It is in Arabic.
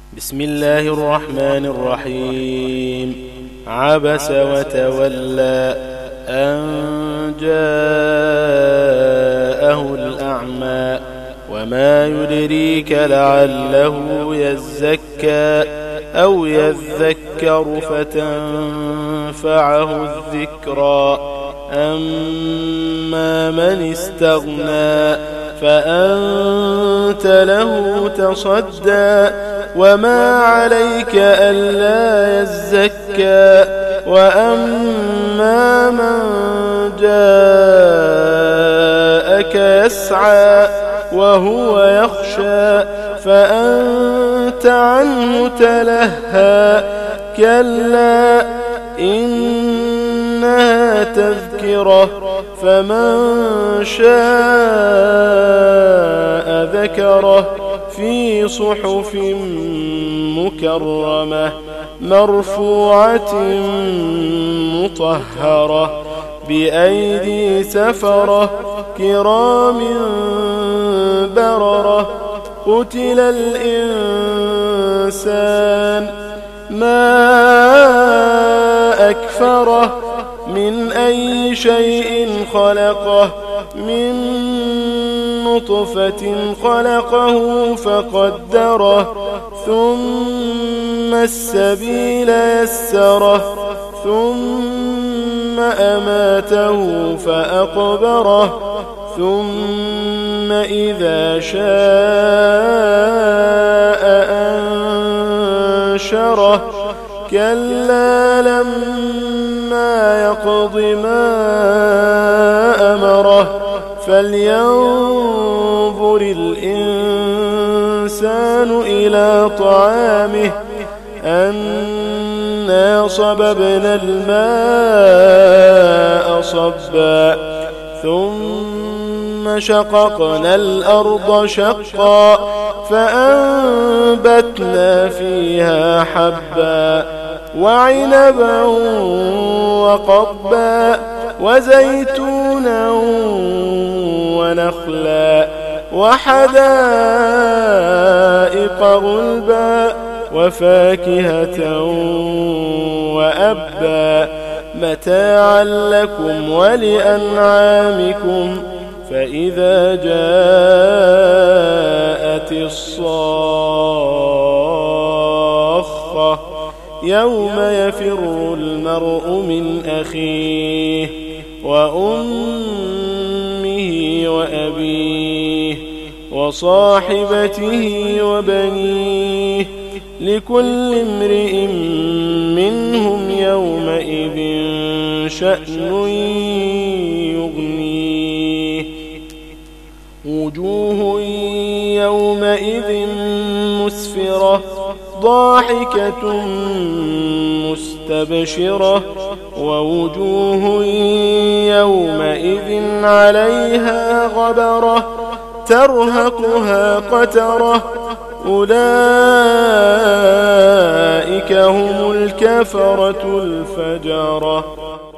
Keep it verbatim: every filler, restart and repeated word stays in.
بسم الله الرحمن الرحيم. عبس وتولى أن جاءه الأعمى وما يدريك لعله يزكى أو يذكر فتنفعه الذكرى. أما من استغنى فأنت له تصدى وما عليك ألا يزكى. وأما من جاءك يسعى وهو يخشى فأنت عنه تلهى. كلا إنها تذكرة فمن شاء ذكره في صحف مكرمة مرفوعة مطهرة بأيدي سفرة كرام بررة. قتل الإنسان ما أكفره من أي شيء خلقه من نطفة خلقه فقدره ثم السبيل يسره ثم أماته فأقبره ثم إذا شاء أنشره. كلا لما يقض ما أمره فلينظر الإنسان إلى طعامه أنا صببنا الماء صبا ثم شققنا الأرض شقا فأنبتنا فيها حبا وعنبا وقضبا وزيتونا ونخلا وحدائق غلبا وفاكهة وأبا متاعا لكم ولأنعامكم. فإذا جاءت الصاخة يوم يفر المرء من أخيه وأمه وأبيه وصاحبته وبنيه لكل امرئ منهم يومئذ شأن يغنيه. وجوه يومئذ مسفرة ضاحكة مستبشرة ووجوه يومئذ عليها غبرة ترهقها قترة أولئك هم الكفرة الفجرة.